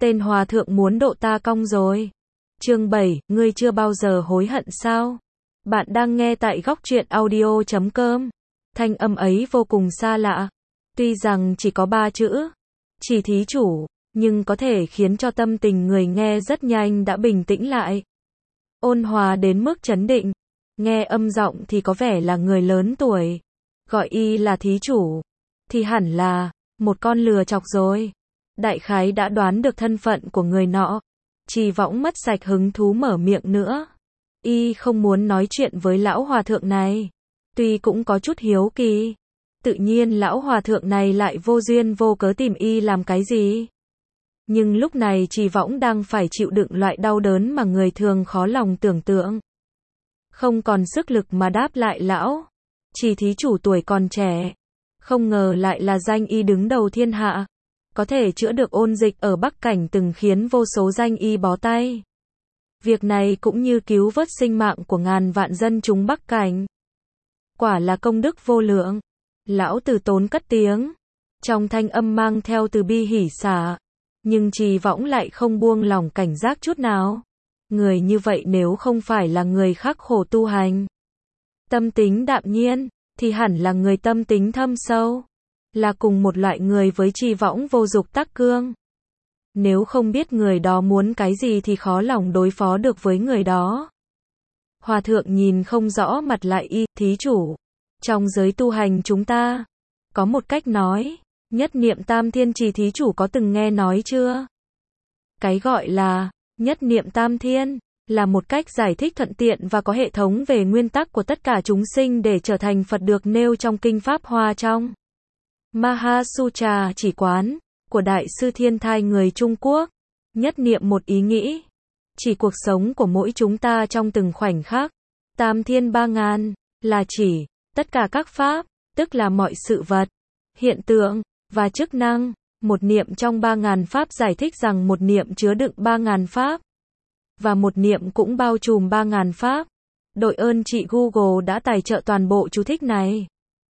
tên hòa thượng muốn độ ta cong rồi. Chương 7, ngươi chưa bao giờ hối hận sao? Bạn đang nghe tại góc truyện audio.com. Thanh âm ấy vô cùng xa lạ. Tuy rằng chỉ có 3 chữ, chỉ thí chủ, nhưng có thể khiến cho tâm tình người nghe rất nhanh đã bình tĩnh lại. Ôn hòa đến mức chấn định. Nghe âm giọng thì có vẻ là người lớn tuổi. Gọi y là thí chủ, thì hẳn là một con lừa chọc rồi. Đại khái đã đoán được thân phận của người nọ. Trì Võng mất sạch hứng thú mở miệng nữa. Y không muốn nói chuyện với lão hòa thượng này. Tuy cũng có chút hiếu kỳ. Tự nhiên lão hòa thượng này lại vô duyên vô cớ tìm y làm cái gì. Nhưng lúc này Trì Võng đang phải chịu đựng loại đau đớn mà người thường khó lòng tưởng tượng. Không còn sức lực mà đáp lại lão. Chỉ thí chủ tuổi còn trẻ. Không ngờ lại là danh y đứng đầu thiên hạ. Có thể chữa được ôn dịch ở Bắc Cảnh từng khiến vô số danh y bó tay. Việc này cũng như cứu vớt sinh mạng của ngàn vạn dân chúng Bắc Cảnh. Quả là công đức vô lượng. Lão Từ Tốn cất tiếng. Trong thanh âm mang theo từ bi hỉ xả. Nhưng Trì Võng lại không buông lỏng cảnh giác chút nào. Người như vậy nếu không phải là người khắc khổ tu hành, tâm tính đạm nhiên, thì hẳn là người tâm tính thâm sâu. Là cùng một loại người với Trì Võng vô dục tắc cương. Nếu không biết người đó muốn cái gì thì khó lòng đối phó được với người đó. Hòa thượng nhìn không rõ mặt lại y, thí chủ. Trong giới tu hành chúng ta, có một cách nói, nhất niệm tam thiên. Trì thí chủ có từng nghe nói chưa? Cái gọi là nhất niệm tam thiên, là một cách giải thích thuận tiện và có hệ thống về nguyên tắc của tất cả chúng sinh để trở thành Phật được nêu trong Kinh Pháp Hoa trong Mahasutra chỉ quán của Đại sư Thiên Thai người Trung Quốc. Nhất niệm một ý nghĩ, chỉ cuộc sống của mỗi chúng ta trong từng khoảnh khắc. Tam thiên 3000, là chỉ tất cả các pháp, tức là mọi sự vật, hiện tượng, và chức năng. Một niệm trong 3000 pháp giải thích rằng một niệm chứa đựng 3000 pháp. Và một niệm cũng bao trùm 3000 pháp. Đội ơn chị Google đã tài trợ toàn bộ chú thích này.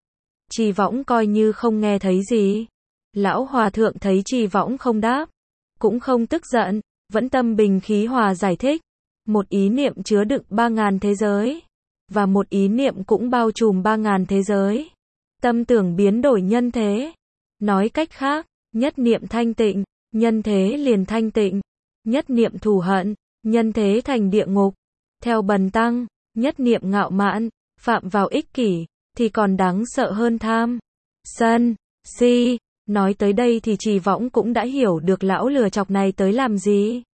Trì Võng coi như không nghe thấy gì. Lão hòa thượng thấy Trì Võng không đáp, cũng không tức giận, vẫn tâm bình khí hòa giải thích. Một ý niệm chứa đựng 3000 thế giới. Và một ý niệm cũng bao trùm 3000 thế giới. Tâm tưởng biến đổi nhân thế. Nói cách khác, nhất niệm thanh tịnh, nhân thế liền thanh tịnh. Nhất niệm thù hận, nhân thế thành địa ngục. Theo Bần Tăng, nhất niệm ngạo mạn, phạm vào ích kỷ, thì còn đáng sợ hơn tham, sân, si. Nói tới đây thì Trì Võng cũng đã hiểu được lão lừa chọc này tới làm gì.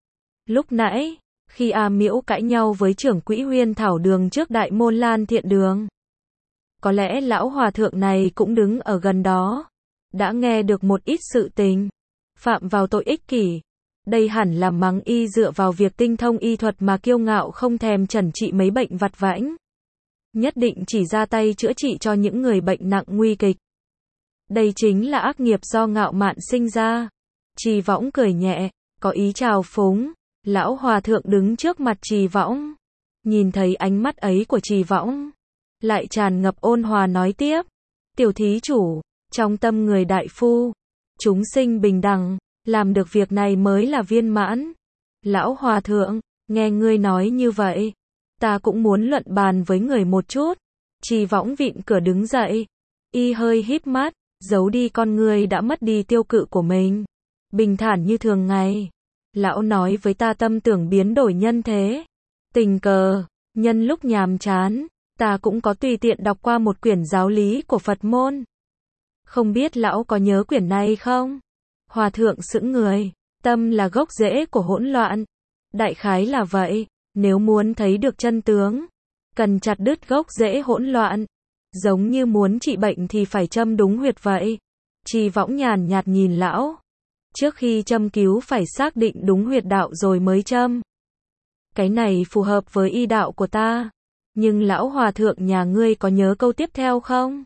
Lúc nãy, khi A Miễu cãi nhau với trưởng quỹ Huyên Thảo Đường trước Đại Môn Lan Thiện Đường, có lẽ lão hòa thượng này cũng đứng ở gần đó, đã nghe được một ít sự tình. Phạm vào tội ích kỷ, đây hẳn là mắng y dựa vào việc tinh thông y thuật mà kiêu ngạo không thèm chẩn trị mấy bệnh vặt vãnh. Nhất định chỉ ra tay chữa trị cho những người bệnh nặng nguy kịch. Đây chính là ác nghiệp do ngạo mạn sinh ra. Trì Võng cười nhẹ, có ý trào phúng. Lão hòa thượng đứng trước mặt Trì Võng, nhìn thấy ánh mắt ấy của Trì Võng, lại tràn ngập ôn hòa nói tiếp. Tiểu thí chủ, trong tâm người đại phu, chúng sinh bình đẳng, làm được việc này mới là viên mãn. Lão hòa thượng, nghe ngươi nói như vậy, ta cũng muốn luận bàn với người một chút. Trì Võng vịn cửa đứng dậy, y hơi híp mắt, giấu đi con ngươi đã mất đi tiêu cự của mình. Bình thản như thường ngày. Lão nói với ta tâm tưởng biến đổi nhân thế. Tình cờ, nhân lúc nhàm chán, ta cũng có tùy tiện đọc qua một quyển giáo lý của Phật môn. Không biết lão có nhớ quyển này không? Hòa thượng sững người. Tâm là gốc rễ của hỗn loạn. Đại khái là vậy. Nếu muốn thấy được chân tướng, cần chặt đứt gốc rễ hỗn loạn. Giống như muốn trị bệnh thì phải châm đúng huyệt vậy. Trì Võng nhàn nhạt nhìn lão. Trước khi châm cứu phải xác định đúng huyệt đạo rồi mới châm. Cái này phù hợp với y đạo của ta. Nhưng lão hòa thượng nhà ngươi có nhớ câu tiếp theo không?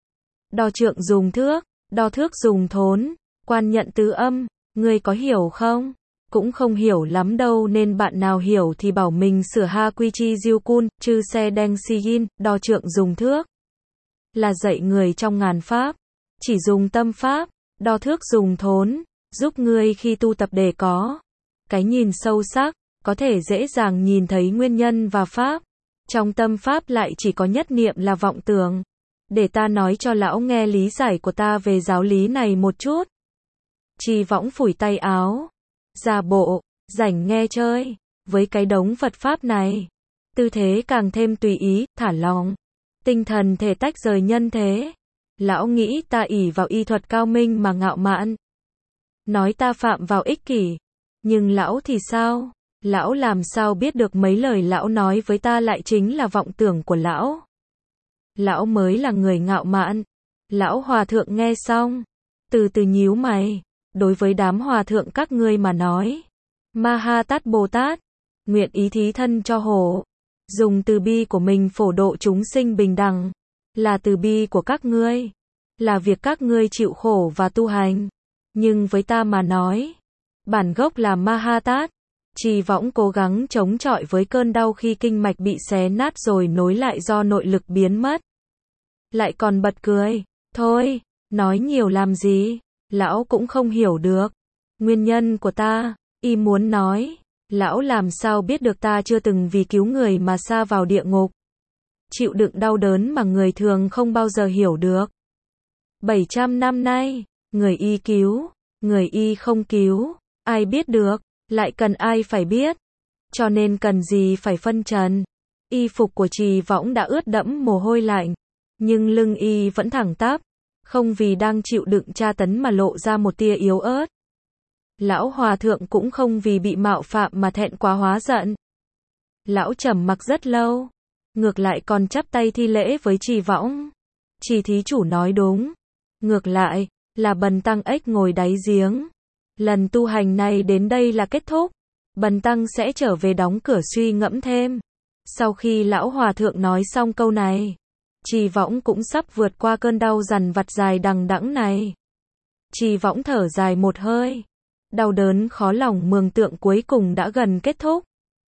Đo trượng dùng thước, đo thước dùng thốn, quan nhận tứ âm, ngươi có hiểu không? Cũng không hiểu lắm đâu nên bạn nào hiểu thì bảo mình sửa ha quy chi diêu cun, chư xe đen si yin, đo trượng dùng thước. Là dạy người trong ngàn pháp, chỉ dùng tâm pháp, đo thước dùng thốn, giúp ngươi khi tu tập để có cái nhìn sâu sắc, có thể dễ dàng nhìn thấy nguyên nhân và pháp. Trong tâm pháp lại chỉ có nhất niệm là vọng tưởng. Để ta nói cho lão nghe lý giải của ta về giáo lý này một chút. Trì Võng phủi tay áo, giả bộ rảnh nghe chơi với cái đống Phật pháp này. Tư thế càng thêm tùy ý, thả lỏng. Tinh thần thể tách rời nhân thế. Lão nghĩ ta ỷ vào y thuật cao minh mà ngạo mạn. Nói ta phạm vào ích kỷ. Nhưng lão thì sao? Lão làm sao biết được mấy lời lão nói với ta lại chính là vọng tưởng của lão? Lão mới là người ngạo mạn. Lão hòa thượng nghe xong, từ từ nhíu mày. Đối với đám hòa thượng các ngươi mà nói, Ma Ha Tát Bồ Tát, nguyện ý thí thân cho hổ. Dùng từ bi của mình phổ độ chúng sinh bình đẳng. Là từ bi của các ngươi. Là việc các ngươi chịu khổ và tu hành. Nhưng với ta mà nói, bản gốc là Ma Ha Tát. Trì Võng cố gắng chống chọi với cơn đau khi kinh mạch bị xé nát rồi nối lại do nội lực biến mất. Lại còn bật cười. Thôi, nói nhiều làm gì? Lão cũng không hiểu được. Nguyên nhân của ta, y muốn nói. Lão làm sao biết được ta chưa từng vì cứu người mà sa vào địa ngục. Chịu đựng đau đớn mà người thường không bao giờ hiểu được. 700 năm nay, người y cứu, người y không cứu, ai biết được, lại cần ai phải biết. Cho nên cần gì phải phân trần. Y phục của Trì Võng đã ướt đẫm mồ hôi lạnh, nhưng lưng y vẫn thẳng tắp, không vì đang chịu đựng tra tấn mà lộ ra một tia yếu ớt. Lão hòa thượng cũng không vì bị mạo phạm mà thẹn quá hóa giận. Lão trầm mặc rất lâu, ngược lại còn chắp tay thi lễ với Trì Võng. Trì thí chủ nói đúng. Ngược lại, là bần tăng ếch ngồi đáy giếng. Lần tu hành này đến đây là kết thúc. Bần tăng sẽ trở về đóng cửa suy ngẫm thêm. Sau khi lão hòa thượng nói xong câu này, Trì Võng cũng sắp vượt qua cơn đau dằn vặt dài đằng đẵng này. Trì Võng thở dài một hơi. Đau đớn khó lòng mường tượng cuối cùng đã gần kết thúc.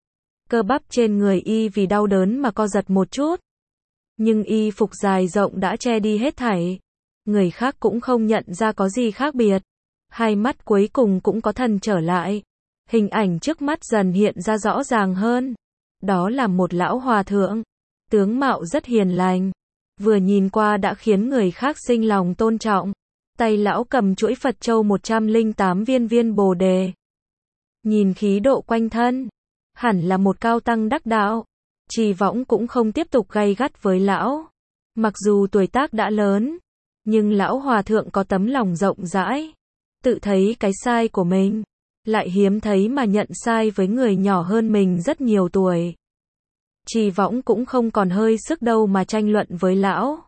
Cơ bắp trên người y vì đau đớn mà co giật một chút. Nhưng y phục dài rộng đã che đi hết thảy. Người khác cũng không nhận ra có gì khác biệt. Hai mắt cuối cùng cũng có thần trở lại. Hình ảnh trước mắt dần hiện ra rõ ràng hơn. Đó là một lão hòa thượng. Tướng mạo rất hiền lành. Vừa nhìn qua đã khiến người khác sinh lòng tôn trọng. Tay lão cầm chuỗi Phật châu 108 viên bồ đề. Nhìn khí độ quanh thân, hẳn là một cao tăng đắc đạo. Trì Võng cũng không tiếp tục gay gắt với lão. Mặc dù tuổi tác đã lớn, nhưng lão hòa thượng có tấm lòng rộng rãi. Tự thấy cái sai của mình, lại hiếm thấy mà nhận sai với người nhỏ hơn mình rất nhiều tuổi. Trì Võng cũng không còn hơi sức đâu mà tranh luận với lão.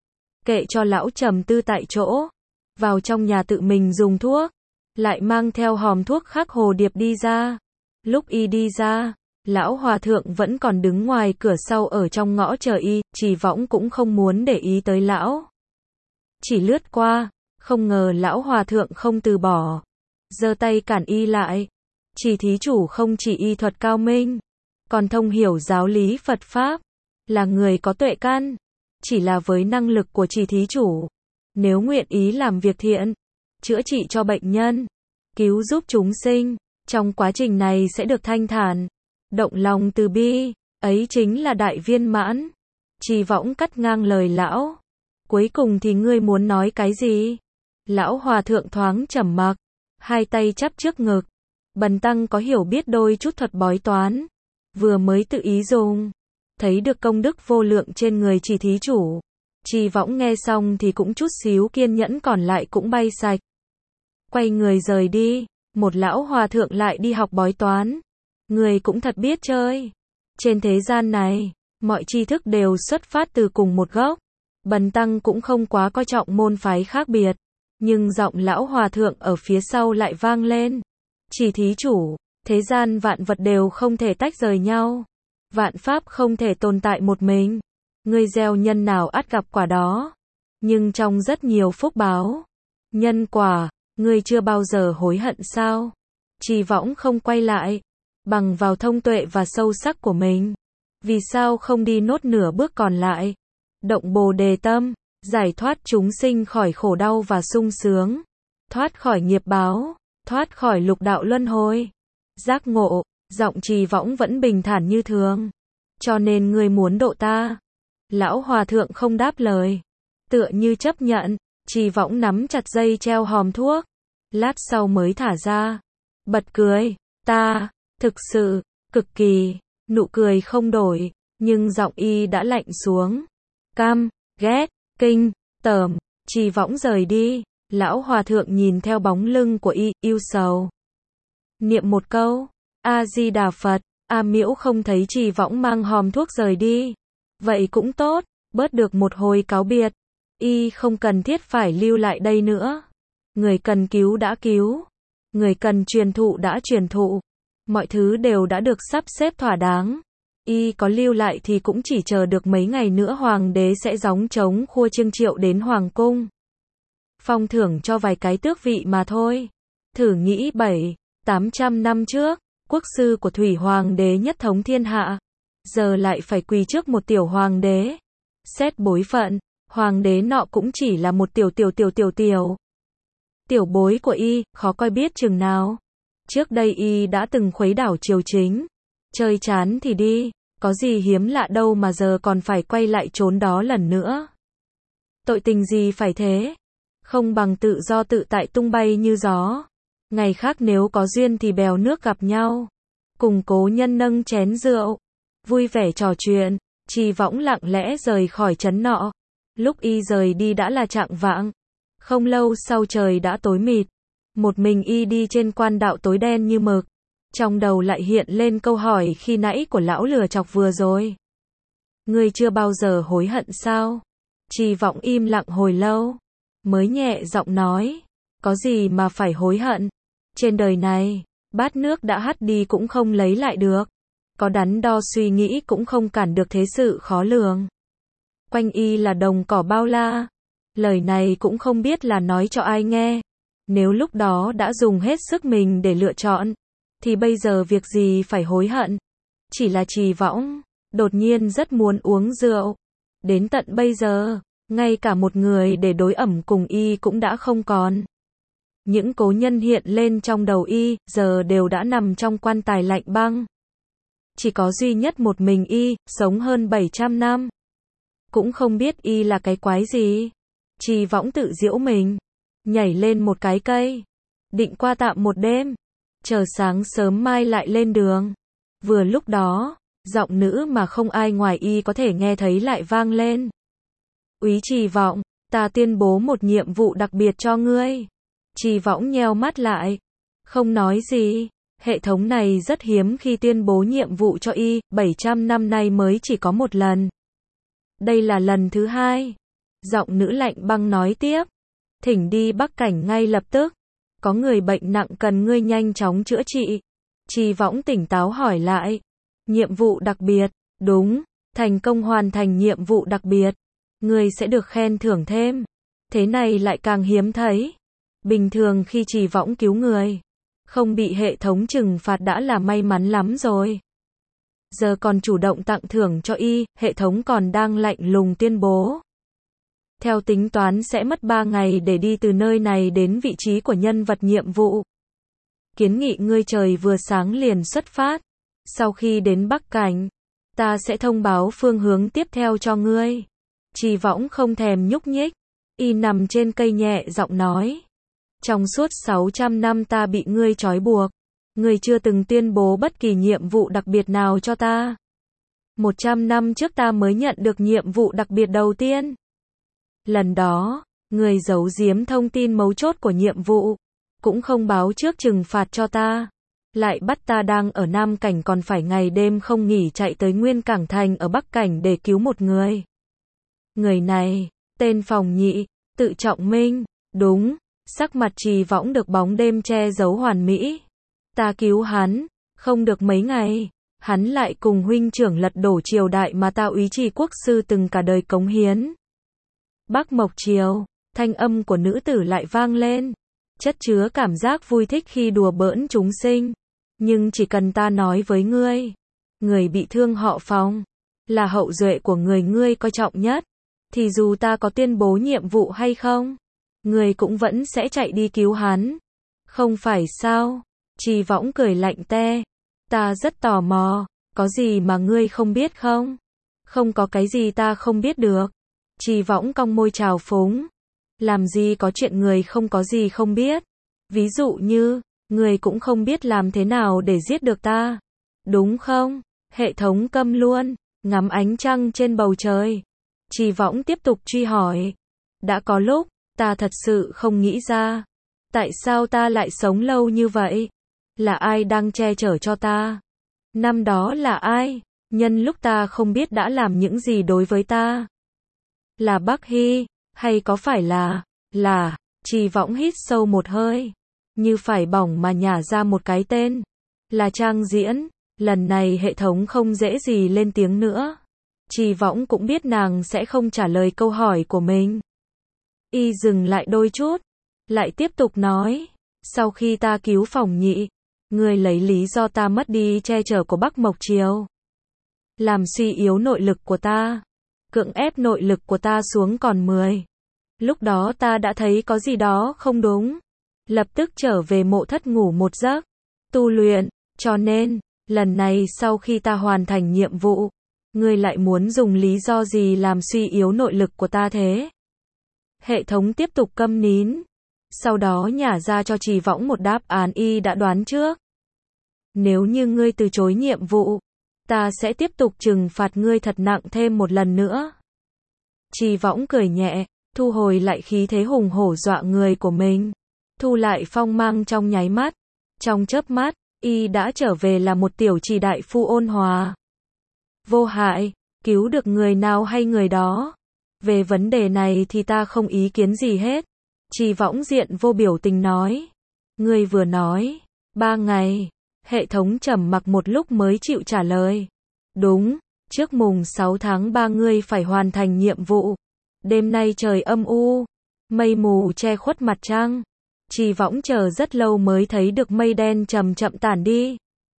Kệ cho lão trầm tư tại chỗ. Vào trong nhà tự mình dùng thuốc. Lại mang theo hòm thuốc khắc hồ điệp đi ra. Lúc y đi ra, lão hòa thượng vẫn còn đứng ngoài cửa sau ở trong ngõ chờ y. Trì Võng cũng không muốn để ý tới lão. Chỉ lướt qua, không ngờ lão hòa thượng không từ bỏ. Giơ tay cản y lại. Trì thí chủ không chỉ y thuật cao minh, còn thông hiểu giáo lý Phật Pháp. Là người có tuệ căn. Chỉ là với năng lực của Trì thí chủ, nếu nguyện ý làm việc thiện, chữa trị cho bệnh nhân, cứu giúp chúng sinh, trong quá trình này sẽ được thanh thản, động lòng từ bi, ấy chính là đại viên mãn. Trì Võng cắt ngang lời lão. Cuối cùng thì ngươi muốn nói cái gì? Lão hòa thượng thoáng trầm mặc, hai tay chắp trước ngực. Bần tăng có hiểu biết đôi chút thuật bói toán, vừa mới tự ý dùng, thấy được công đức vô lượng trên người Trì thí chủ. Trì Võng nghe xong thì cũng chút xíu kiên nhẫn còn lại cũng bay sạch. Quay người rời đi, một lão hòa thượng lại đi học bói toán. Người cũng thật biết chơi. Trên thế gian này, mọi tri thức đều xuất phát từ cùng một gốc. Bần tăng cũng không quá coi trọng môn phái khác biệt. Nhưng giọng lão hòa thượng ở phía sau lại vang lên. Trì thí chủ, thế gian vạn vật đều không thể tách rời nhau. Vạn pháp không thể tồn tại một mình. Ngươi gieo nhân nào ắt gặp quả đó. Nhưng trong rất nhiều phúc báo, nhân quả, ngươi chưa bao giờ hối hận sao? Trì Võng không quay lại. Bằng vào thông tuệ và sâu sắc của mình. Vì sao không đi nốt nửa bước còn lại? Động bồ đề tâm, giải thoát chúng sinh khỏi khổ đau và sung sướng. Thoát khỏi nghiệp báo. thoát khỏi lục đạo luân hồi. Giác ngộ, giọng Trì Võng vẫn bình thản như thường. Cho nên ngươi muốn độ ta. Lão hòa thượng không đáp lời. Tựa như chấp nhận, Trì Võng nắm chặt dây treo hòm thuốc. Lát sau mới thả ra. Bật cười, ta, thực sự, cực kỳ, nụ cười không đổi, nhưng giọng y đã lạnh xuống. Căm, ghét, kinh, tởm, Trì Võng rời đi. Lão hòa thượng nhìn theo bóng lưng của y, ưu sầu. Niệm một câu, A-di-đà Phật, A Miễu không thấy Trì Võng mang hòm thuốc rời đi. Vậy cũng tốt, bớt được một hồi cáo biệt. Y không cần thiết phải lưu lại đây nữa. Người cần cứu đã cứu. Người cần truyền thụ đã truyền thụ. Mọi thứ đều đã được sắp xếp thỏa đáng. Y có lưu lại thì cũng chỉ chờ được mấy ngày nữa hoàng đế sẽ gióng trống khua chiêng triệu đến hoàng cung. Phong thưởng cho vài cái tước vị mà thôi. Thử nghĩ 700-800 năm trước, quốc sư của Thủy hoàng đế nhất thống thiên hạ. Giờ lại phải quỳ trước một tiểu hoàng đế. Xét bối phận, hoàng đế nọ cũng chỉ là một tiểu bối của y, khó coi biết chừng nào. Trước đây y đã từng khuấy đảo triều chính. Chơi chán thì đi, có gì hiếm lạ đâu mà giờ còn phải quay lại trốn đó lần nữa. Tội tình gì phải thế? Không bằng tự do tự tại tung bay như gió. Ngày khác nếu có duyên thì bèo nước gặp nhau. Cùng cố nhân nâng chén rượu. Vui vẻ trò chuyện. Trì Võng lặng lẽ rời khỏi trấn nọ. Lúc y rời đi đã là chạng vạng. Không lâu sau trời đã tối mịt. Một mình y đi trên quan đạo tối đen như mực. Trong đầu lại hiện lên câu hỏi khi nãy của lão lừa chọc vừa rồi. Ngươi chưa bao giờ hối hận sao? Trì Võng im lặng hồi lâu. Mới nhẹ giọng nói. Có gì mà phải hối hận? Trên đời này, bát nước đã hắt đi cũng không lấy lại được. Có đắn đo suy nghĩ cũng không cản được thế sự khó lường. Quanh y là đồng cỏ bao la. Lời này cũng không biết là nói cho ai nghe. Nếu lúc đó đã dùng hết sức mình để lựa chọn, thì bây giờ việc gì phải hối hận. Chỉ là Trì Võng đột nhiên rất muốn uống rượu. Đến tận bây giờ, ngay cả một người để đối ẩm cùng y cũng đã không còn. Những cố nhân hiện lên trong đầu y, giờ đều đã nằm trong quan tài lạnh băng. Chỉ có duy nhất một mình y, sống hơn 700 năm. Cũng không biết y là cái quái gì. Trì Võng tự giễu mình. Nhảy lên một cái cây. Định qua tạm một đêm. Chờ sáng sớm mai lại lên đường. Vừa lúc đó, giọng nữ mà không ai ngoài y có thể nghe thấy lại vang lên. Úy Trì Võng, ta tuyên bố một nhiệm vụ đặc biệt cho ngươi. Trì Võng nheo mắt lại. Không nói gì. Hệ thống này rất hiếm khi tuyên bố nhiệm vụ cho y, 700 năm nay mới chỉ có một lần. Đây là lần thứ hai. Giọng nữ lạnh băng nói tiếp. Thỉnh đi Bắc Cảnh ngay lập tức. Có người bệnh nặng cần ngươi nhanh chóng chữa trị. Trì Võng tỉnh táo hỏi lại. Nhiệm vụ đặc biệt, đúng, thành công hoàn thành nhiệm vụ đặc biệt. Ngươi sẽ được khen thưởng thêm. Thế này lại càng hiếm thấy. Bình thường khi Trì Võng cứu người, không bị hệ thống trừng phạt đã là may mắn lắm rồi. Giờ còn chủ động tặng thưởng cho y, hệ thống còn đang lạnh lùng tuyên bố. Theo tính toán sẽ mất 3 ngày để đi từ nơi này đến vị trí của nhân vật nhiệm vụ. Kiến nghị ngươi trời vừa sáng liền xuất phát. Sau khi đến Bắc Cảnh, ta sẽ thông báo phương hướng tiếp theo cho ngươi. Trì Võng không thèm nhúc nhích. Y nằm trên cây nhẹ giọng nói. Trong suốt 600 năm ta bị ngươi trói buộc. Ngươi chưa từng tuyên bố bất kỳ nhiệm vụ đặc biệt nào cho ta. 100 năm trước ta mới nhận được nhiệm vụ đặc biệt đầu tiên. Lần đó, ngươi giấu giếm thông tin mấu chốt của nhiệm vụ. Cũng không báo trước trừng phạt cho ta. Lại bắt ta đang ở Nam Cảnh còn phải ngày đêm không nghỉ chạy tới Nguyên Cảng Thành ở Bắc Cảnh để cứu một người. Người này, tên Phòng Nhị, tự trọng minh, đúng, sắc mặt Trì Võng được bóng đêm che giấu hoàn mỹ. Ta cứu hắn, không được mấy ngày, hắn lại cùng huynh trưởng lật đổ triều đại mà ta Úy Trì quốc sư từng cả đời cống hiến. Bắc Mộc Triều, thanh âm của nữ tử lại vang lên, chất chứa cảm giác vui thích khi đùa bỡn chúng sinh. Nhưng chỉ cần ta nói với ngươi, người bị thương họ Phòng, là hậu duệ của người ngươi coi trọng nhất, thì dù ta có tuyên bố nhiệm vụ hay không, ngươi cũng vẫn sẽ chạy đi cứu hắn. Không phải sao? Trì Võng cười lạnh te. Ta rất tò mò, có gì mà ngươi không biết không? Không có cái gì ta không biết được. Trì Võng cong môi trào phúng. Làm gì có chuyện người không có gì không biết. Ví dụ như, người cũng không biết làm thế nào để giết được ta. Đúng không? Hệ thống câm luôn, ngắm ánh trăng trên bầu trời. Trì Võng tiếp tục truy hỏi. Đã có lúc, ta thật sự không nghĩ ra. Tại sao ta lại sống lâu như vậy? Là ai đang che chở cho ta? Năm đó là ai? Nhân lúc ta không biết đã làm những gì đối với ta? Là Bắc Hy, hay có phải là, Trì Võng hít sâu một hơi. Như phải bỏng mà nhả ra một cái tên. Là Trang Diễn. Lần này hệ thống không dễ gì lên tiếng nữa. Trì Võng cũng biết nàng sẽ không trả lời câu hỏi của mình. Y dừng lại đôi chút, lại tiếp tục nói, sau khi ta cứu Phỏng Nhị, ngươi lấy lý do ta mất đi che chở của Bắc Mộc Triều, làm suy yếu nội lực của ta, cưỡng ép nội lực của ta xuống còn 10. Lúc đó ta đã thấy có gì đó không đúng, lập tức trở về mộ thất ngủ một giấc, tu luyện, cho nên, lần này sau khi ta hoàn thành nhiệm vụ, ngươi lại muốn dùng lý do gì làm suy yếu nội lực của ta thế? Hệ thống tiếp tục câm nín, sau đó nhả ra cho Trì Võng một đáp án y đã đoán trước. Nếu như ngươi từ chối nhiệm vụ, ta sẽ tiếp tục trừng phạt ngươi thật nặng thêm một lần nữa. Trì Võng cười nhẹ, thu hồi lại khí thế hùng hổ dọa người của mình, thu lại phong mang trong nháy mắt. Trong chớp mắt, y đã trở về là một tiểu trì đại phu ôn hòa, vô hại, cứu được người nào hay người đó. Về vấn đề này thì ta không ý kiến gì hết. Trì Võng diện vô biểu tình nói. Ngươi vừa nói, 3 ngày. Hệ thống trầm mặc một lúc mới chịu trả lời. Đúng, trước mùng 6 tháng 3 ngươi phải hoàn thành nhiệm vụ. Đêm nay trời âm u, mây mù che khuất mặt trăng. Trì Võng chờ rất lâu mới thấy được mây đen chậm chậm tản đi,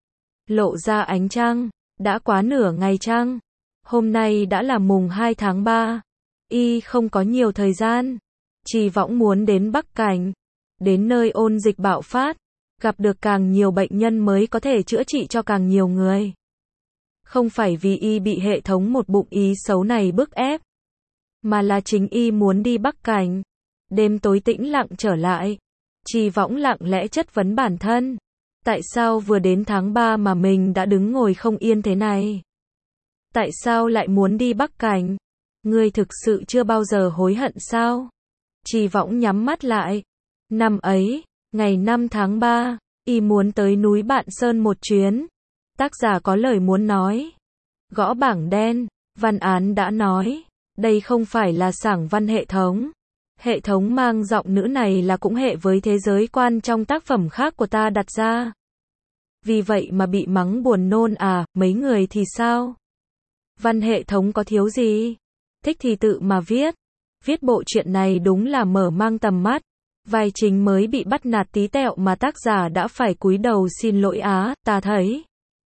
lộ ra ánh trăng. Đã quá nửa ngày trăng. Hôm nay đã là mùng 2 tháng 3. Y không có nhiều thời gian. Trì Võng muốn đến Bắc Cảnh, đến nơi ôn dịch bạo phát, gặp được càng nhiều bệnh nhân mới có thể chữa trị cho càng nhiều người. Không phải vì y bị hệ thống một bụng ý xấu này bức ép, mà là chính y muốn đi Bắc Cảnh. Đêm tối tĩnh lặng trở lại, Trì Võng lặng lẽ chất vấn bản thân. Tại sao vừa đến tháng 3 mà mình đã đứng ngồi không yên thế này? Tại sao lại muốn đi Bắc Cảnh? Ngươi thực sự chưa bao giờ hối hận sao? Trì Võng nhắm mắt lại. Năm ấy, ngày 5 tháng 3, y muốn tới núi Bạn Sơn một chuyến. Tác giả có lời muốn nói. Gõ bảng đen, văn án đã nói. Đây không phải là sảng văn hệ thống. Hệ thống mang giọng nữ này là cũng hệ với thế giới quan trong tác phẩm khác của ta đặt ra. Vì vậy mà bị mắng buồn nôn à, mấy người thì sao? Văn hệ thống có thiếu gì? Thích thì tự mà viết. Viết bộ truyện này đúng là mở mang tầm mắt. Vai chính mới bị bắt nạt tí tẹo mà tác giả đã phải cúi đầu xin lỗi á, ta thấy.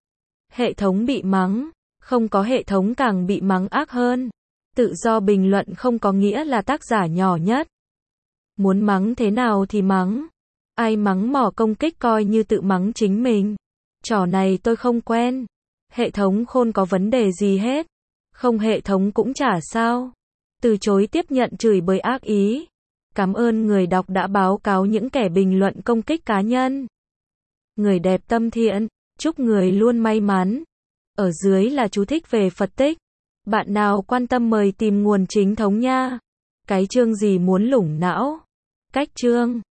Hệ thống bị mắng, không có hệ thống càng bị mắng ác hơn. Tự do bình luận không có nghĩa là tác giả nhỏ nhất. Muốn mắng thế nào thì mắng. Ai mắng mỏ công kích coi như tự mắng chính mình. Trò này tôi không quen. Hệ thống khôn có vấn đề gì hết. Không hệ thống cũng chả sao. Từ chối tiếp nhận chửi bới ác ý. Cảm ơn người đọc đã báo cáo những kẻ bình luận công kích cá nhân. Người đẹp tâm thiện, chúc người luôn may mắn. Ở dưới là chú thích về Phật tích. Bạn nào quan tâm mời tìm nguồn chính thống nha. Cái chương gì muốn lủng não. Cách chương.